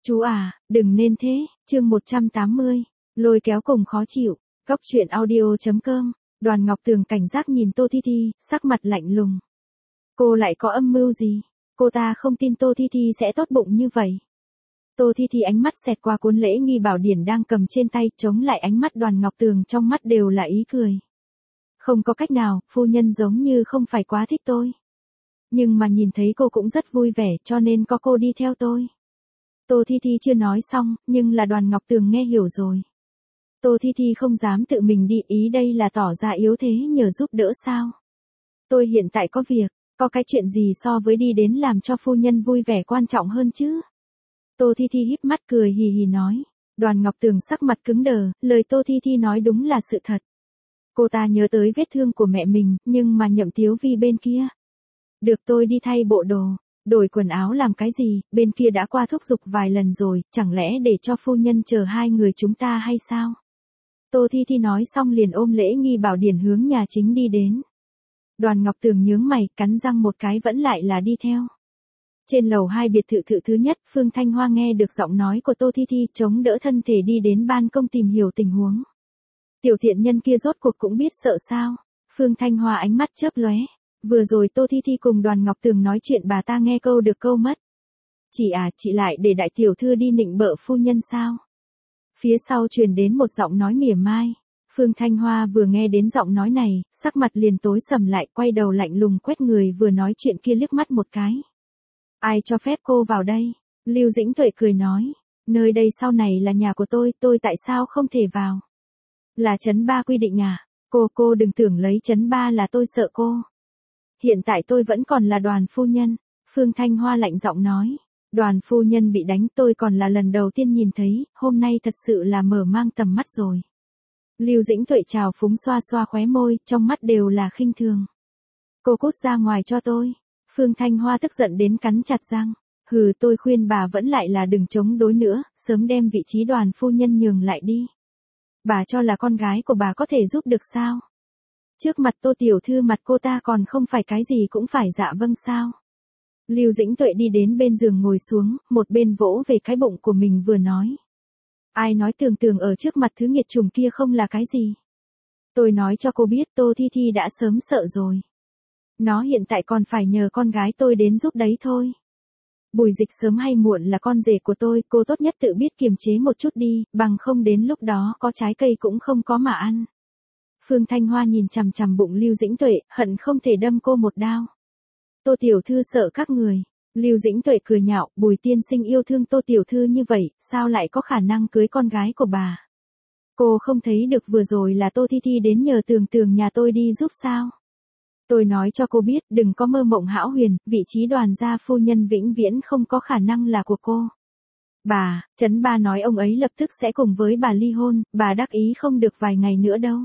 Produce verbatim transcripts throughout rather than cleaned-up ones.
Chú à, đừng nên thế, chương một trăm tám mươi, lôi kéo cùng khó chịu, góc truyện audio.com, Đoàn Ngọc Tường cảnh giác nhìn Tô Thi Thi, sắc mặt lạnh lùng. Cô lại có âm mưu gì? Cô ta không tin Tô Thi Thi sẽ tốt bụng như vậy. Tô Thi Thi ánh mắt xẹt qua cuốn lễ nghi bảo điển đang cầm trên tay, chống lại ánh mắt Đoàn Ngọc Tường trong mắt đều là ý cười. Không có cách nào, phu nhân giống như không phải quá thích tôi. Nhưng mà nhìn thấy cô cũng rất vui vẻ cho nên có cô đi theo tôi. Tô Thi Thi chưa nói xong, nhưng là Đoàn Ngọc Tường nghe hiểu rồi. Tô Thi Thi không dám tự mình đi, ý đây là tỏ ra yếu thế nhờ giúp đỡ sao? Tôi hiện tại có việc, có cái chuyện gì so với đi đến làm cho phu nhân vui vẻ quan trọng hơn chứ? Tô Thi Thi híp mắt cười hì hì nói. Đoàn Ngọc Tường sắc mặt cứng đờ, lời Tô Thi Thi nói đúng là sự thật. Cô ta nhớ tới vết thương của mẹ mình, nhưng mà Nhậm Tiếu Vi bên kia. Được, tôi đi thay bộ đồ. Đổi quần áo làm cái gì, bên kia đã qua thúc giục vài lần rồi, chẳng lẽ để cho phu nhân chờ hai người chúng ta hay sao? Tô Thi Thi nói xong liền ôm lễ nghi bảo điển hướng nhà chính đi đến. Đoàn Ngọc Tường nhướng mày, cắn răng một cái vẫn lại là đi theo. Trên lầu hai biệt thự thự thứ nhất, Phương Thanh Hoa nghe được giọng nói của Tô Thi Thi, chống đỡ thân thể đi đến ban công tìm hiểu tình huống. Tiểu thiện nhân kia rốt cuộc cũng biết sợ sao? Phương Thanh Hoa ánh mắt chớp lóe. Vừa rồi Tô Thi Thi cùng Đoàn Ngọc Tường nói chuyện bà ta nghe câu được câu mất. Chị à, chị lại để đại tiểu thư đi nịnh bợ phu nhân sao? Phía sau truyền đến một giọng nói mỉa mai. Phương Thanh Hoa vừa nghe đến giọng nói này, sắc mặt liền tối sầm lại, quay đầu lạnh lùng quét người vừa nói chuyện kia liếc mắt một cái. Ai cho phép cô vào đây? Lưu Dĩnh Tuệ cười nói. Nơi đây sau này là nhà của tôi, tôi tại sao không thể vào? Là chấn ba quy định à? Cô cô đừng tưởng lấy chấn ba là tôi sợ cô. Hiện tại tôi vẫn còn là Đoàn phu nhân. Phương Thanh Hoa lạnh giọng nói. Đoàn phu nhân bị đánh tôi còn là lần đầu tiên nhìn thấy, hôm nay thật sự là mở mang tầm mắt rồi. Lưu Dĩnh Tuệ trào phúng xoa xoa khóe môi, trong mắt đều là khinh thường. Cô cút ra ngoài cho tôi. Phương Thanh Hoa tức giận đến cắn chặt răng. Hừ, tôi khuyên bà vẫn lại là đừng chống đối nữa, sớm đem vị trí Đoàn phu nhân nhường lại đi. Bà cho là con gái của bà có thể giúp được sao? Trước mặt Tô tiểu thư mặt cô ta còn không phải cái gì cũng phải dạ vâng sao? Lưu Dĩnh Tuệ đi đến bên giường ngồi xuống, một bên vỗ về cái bụng của mình vừa nói. Ai nói Tường Tường ở trước mặt thứ nghiệt chủng kia không là cái gì? Tôi nói cho cô biết Tô Thi Thi đã sớm sợ rồi. Nó hiện tại còn phải nhờ con gái tôi đến giúp đấy thôi. Bùi Dịch sớm hay muộn là con rể của tôi, cô tốt nhất tự biết kiềm chế một chút đi, bằng không đến lúc đó có trái cây cũng không có mà ăn. Phương Thanh Hoa nhìn chằm chằm bụng Lưu Dĩnh Tuệ, hận không thể đâm cô một đao. Tô tiểu thư sợ các người. Lưu Dĩnh Tuệ cười nhạo, Bùi tiên sinh yêu thương Tô tiểu thư như vậy, sao lại có khả năng cưới con gái của bà? Cô không thấy được vừa rồi là Tô Thi Thi đến nhờ Tường Tường nhà tôi đi giúp sao? Tôi nói cho cô biết, đừng có mơ mộng hão huyền, vị trí Đoàn gia phu nhân vĩnh viễn không có khả năng là của cô. Bà, Trấn Ba nói ông ấy lập tức sẽ cùng với bà ly hôn, bà đắc ý không được vài ngày nữa đâu.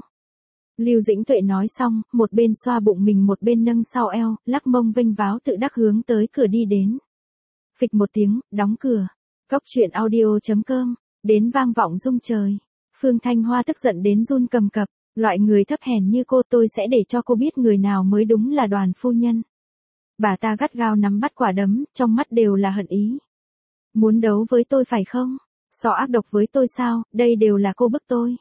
Lưu Dĩnh Tuệ nói xong, một bên xoa bụng mình một bên nâng sau eo, lắc mông vênh váo tự đắc hướng tới cửa đi đến. Phịch một tiếng, đóng cửa. Góc truyện audio.com, đến vang vọng rung trời. Phương Thanh Hoa tức giận đến run cầm cập, loại người thấp hèn như cô tôi sẽ để cho cô biết người nào mới đúng là Đoàn phu nhân. Bà ta gắt gao nắm bắt quả đấm, trong mắt đều là hận ý. Muốn đấu với tôi phải không? So ác độc với tôi sao, đây đều là cô bức tôi.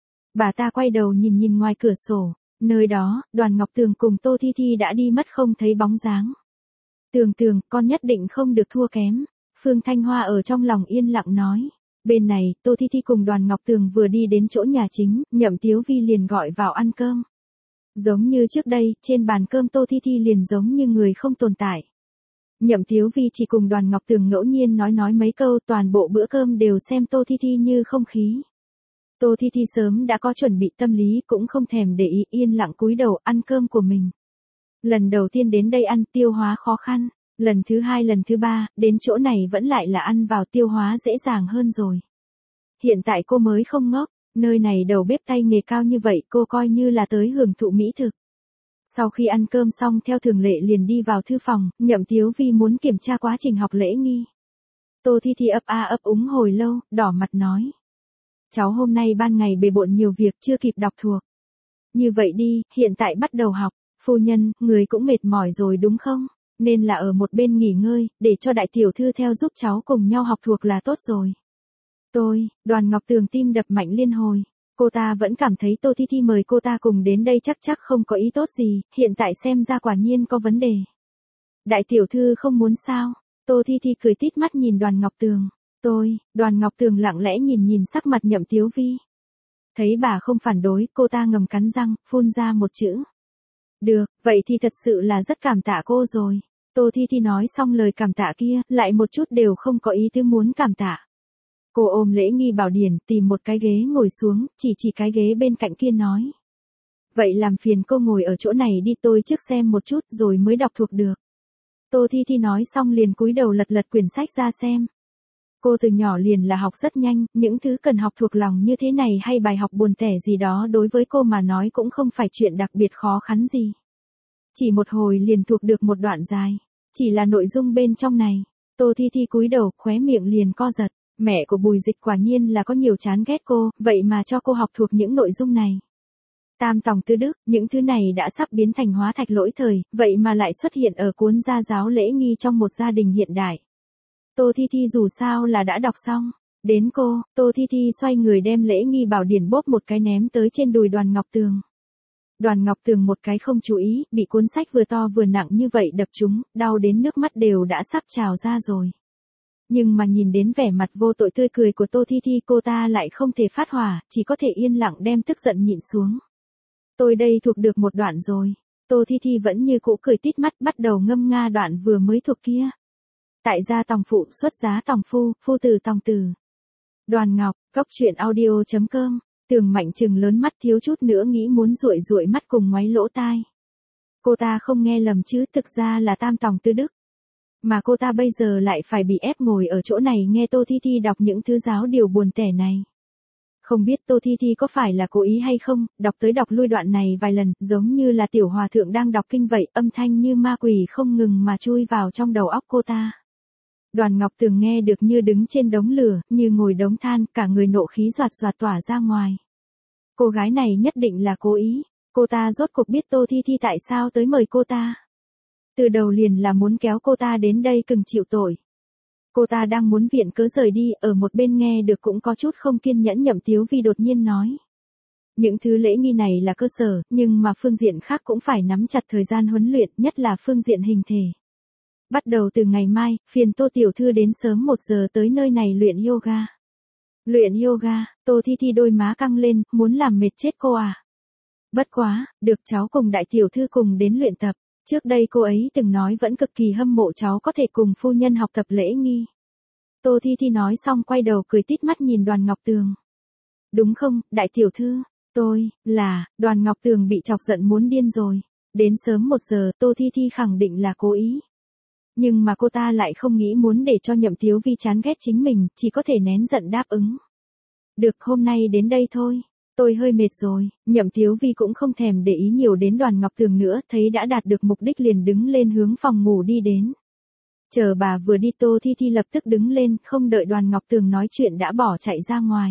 Bà ta quay đầu nhìn nhìn ngoài cửa sổ, nơi đó, Đoàn Ngọc Tường cùng Tô Thi Thi đã đi mất không thấy bóng dáng. Tường Tường, con nhất định không được thua kém. Phương Thanh Hoa ở trong lòng yên lặng nói. Bên này, Tô Thi Thi cùng Đoàn Ngọc Tường vừa đi đến chỗ nhà chính, Nhậm Tiếu Vi liền gọi vào ăn cơm. Giống như trước đây, trên bàn cơm Tô Thi Thi liền giống như người không tồn tại. Nhậm Tiếu Vi chỉ cùng Đoàn Ngọc Tường ngẫu nhiên nói nói mấy câu, toàn bộ bữa cơm đều xem Tô Thi Thi như không khí. Tô Thi Thi sớm đã có chuẩn bị tâm lý, cũng không thèm để ý, yên lặng cúi đầu ăn cơm của mình. Lần đầu tiên đến đây ăn, tiêu hóa khó khăn. Lần thứ hai lần thứ ba, đến chỗ này vẫn lại là ăn vào tiêu hóa dễ dàng hơn rồi. Hiện tại cô mới không ngốc, nơi này đầu bếp tay nghề cao như vậy cô coi như là tới hưởng thụ mỹ thực. Sau khi ăn cơm xong theo thường lệ liền đi vào thư phòng, Nhậm Tiếu Vi muốn kiểm tra quá trình học lễ nghi. Tô Thi Thi ấp a ấp úng hồi lâu, đỏ mặt nói. Cháu hôm nay ban ngày bề bộn nhiều việc chưa kịp đọc thuộc. Như vậy đi, hiện tại bắt đầu học, phu nhân, người cũng mệt mỏi rồi đúng không? Nên là ở một bên nghỉ ngơi, để cho đại tiểu thư theo giúp cháu cùng nhau học thuộc là tốt rồi. Tôi, Đoàn Ngọc Tường tim đập mạnh liên hồi. Cô ta vẫn cảm thấy Tô Thi Thi mời cô ta cùng đến đây chắc chắc không có ý tốt gì, hiện tại xem ra quả nhiên có vấn đề. Đại tiểu thư không muốn sao? Tô Thi Thi cười tít mắt nhìn Đoàn Ngọc Tường. Tôi, Đoàn Ngọc Tường lặng lẽ nhìn nhìn sắc mặt Nhậm Tiếu Vi. Thấy bà không phản đối, cô ta ngầm cắn răng, phun ra một chữ. Được, vậy thì thật sự là rất cảm tạ cô rồi. Tô Thi Thi nói xong lời cảm tạ kia, lại một chút đều không có ý tứ muốn cảm tạ. Cô ôm Lễ Nghi Bảo Điển, tìm một cái ghế ngồi xuống, chỉ chỉ cái ghế bên cạnh kia nói. Vậy làm phiền cô ngồi ở chỗ này đi, tôi trước xem một chút rồi mới đọc thuộc được. Tô Thi Thi nói xong liền cúi đầu lật lật quyển sách ra xem. Cô từ nhỏ liền là học rất nhanh, những thứ cần học thuộc lòng như thế này hay bài học buồn tẻ gì đó đối với cô mà nói cũng không phải chuyện đặc biệt khó khăn gì. Chỉ một hồi liền thuộc được một đoạn dài, chỉ là nội dung bên trong này. Tô Thi Thi cúi đầu, khóe miệng liền co giật. Mẹ của Bùi Dịch quả nhiên là có nhiều chán ghét cô, vậy mà cho cô học thuộc những nội dung này. Tam tòng tứ đức, những thứ này đã sắp biến thành hóa thạch lỗi thời, vậy mà lại xuất hiện ở cuốn gia giáo lễ nghi trong một gia đình hiện đại. Tô Thi Thi dù sao là đã đọc xong. Đến cô, Tô Thi Thi xoay người đem Lễ Nghi Bảo Điển bóp một cái ném tới trên đùi Đoàn Ngọc Tường. Đoàn Ngọc Tường một cái không chú ý, bị cuốn sách vừa to vừa nặng như vậy đập trúng, đau đến nước mắt đều đã sắp trào ra rồi. Nhưng mà nhìn đến vẻ mặt vô tội tươi cười của Tô Thi Thi, cô ta lại không thể phát hỏa, chỉ có thể yên lặng đem tức giận nhịn xuống. Tôi đây thuộc được một đoạn rồi. Tô Thi Thi vẫn như cũ cười tít mắt, bắt đầu ngâm nga đoạn vừa mới thuộc kia. Tại gia tòng phụ, xuất giá tòng phu, phu tử tòng tử. Đoàn Ngọc, cốc truyện audio chấm com. Tường Mạnh trừng lớn mắt thiếu chút nữa nghĩ muốn ruội ruội mắt cùng ngoáy lỗ tai. Cô ta không nghe lầm chứ, thực ra là tam tòng tứ đức. Mà cô ta bây giờ lại phải bị ép ngồi ở chỗ này nghe Tô Thi Thi đọc những thứ giáo điều buồn tẻ này. Không biết Tô Thi Thi có phải là cố ý hay không, đọc tới đọc lui đoạn này vài lần, giống như là tiểu hòa thượng đang đọc kinh vậy, âm thanh như ma quỷ không ngừng mà chui vào trong đầu óc cô ta. Đoàn Ngọc Tường nghe được như đứng trên đống lửa, như ngồi đống than, cả người nộ khí doạt doạt tỏa ra ngoài. Cô gái này nhất định là cố ý, cô ta rốt cuộc biết Tô Thi Thi tại sao tới mời cô ta. Từ đầu liền là muốn kéo cô ta đến đây cừng chịu tội. Cô ta đang muốn viện cớ rời đi, ở một bên nghe được cũng có chút không kiên nhẫn Nhậm Tiếu Vi đột nhiên nói. Những thứ lễ nghi này là cơ sở, nhưng mà phương diện khác cũng phải nắm chặt thời gian huấn luyện, nhất là phương diện hình thể. Bắt đầu từ ngày mai, phiền Tô Tiểu Thư đến sớm một giờ tới nơi này luyện yoga. Luyện yoga, Tô Thi Thi đôi má căng lên, muốn làm mệt chết cô à. Bất quá, được cháu cùng đại tiểu thư cùng đến luyện tập. Trước đây cô ấy từng nói vẫn cực kỳ hâm mộ cháu có thể cùng phu nhân học tập lễ nghi. Tô Thi Thi nói xong quay đầu cười tít mắt nhìn Đoàn Ngọc Tường. Đúng không, đại tiểu thư? Tôi, là, Đoàn Ngọc Tường bị chọc giận muốn điên rồi. Đến sớm một giờ, Tô Thi Thi khẳng định là cố ý. Nhưng mà cô ta lại không nghĩ muốn để cho Nhậm Tiếu Vi chán ghét chính mình, chỉ có thể nén giận đáp ứng. Được, hôm nay đến đây thôi. Tôi hơi mệt rồi. Nhậm Tiếu Vi cũng không thèm để ý nhiều đến Đoàn Ngọc Tường nữa, thấy đã đạt được mục đích liền đứng lên hướng phòng ngủ đi đến. Chờ bà vừa đi Tô Thi Thi lập tức đứng lên, không đợi Đoàn Ngọc Tường nói chuyện đã bỏ chạy ra ngoài.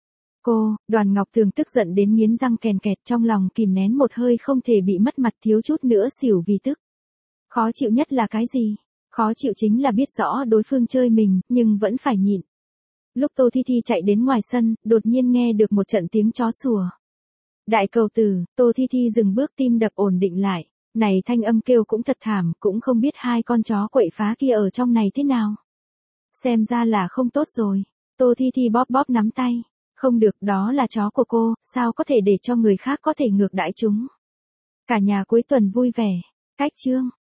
Cô, Đoàn Ngọc Tường tức giận đến nghiến răng kèn kẹt, trong lòng kìm nén một hơi không thể bị mất mặt, thiếu chút nữa xỉu vì tức. Khó chịu nhất là cái gì? Khó chịu chính là biết rõ đối phương chơi mình, nhưng vẫn phải nhịn. Lúc Tô Thi Thi chạy đến ngoài sân, đột nhiên nghe được một trận tiếng chó sủa. Đại cầu tử, Tô Thi Thi dừng bước, tim đập ổn định lại. Này thanh âm kêu cũng thật thảm, cũng không biết hai con chó quậy phá kia ở trong này thế nào. Xem ra là không tốt rồi. Tô Thi Thi bóp bóp nắm tay. Không được, đó là chó của cô, sao có thể để cho người khác có thể ngược đãi chúng. Cả nhà cuối tuần vui vẻ. Cách chương.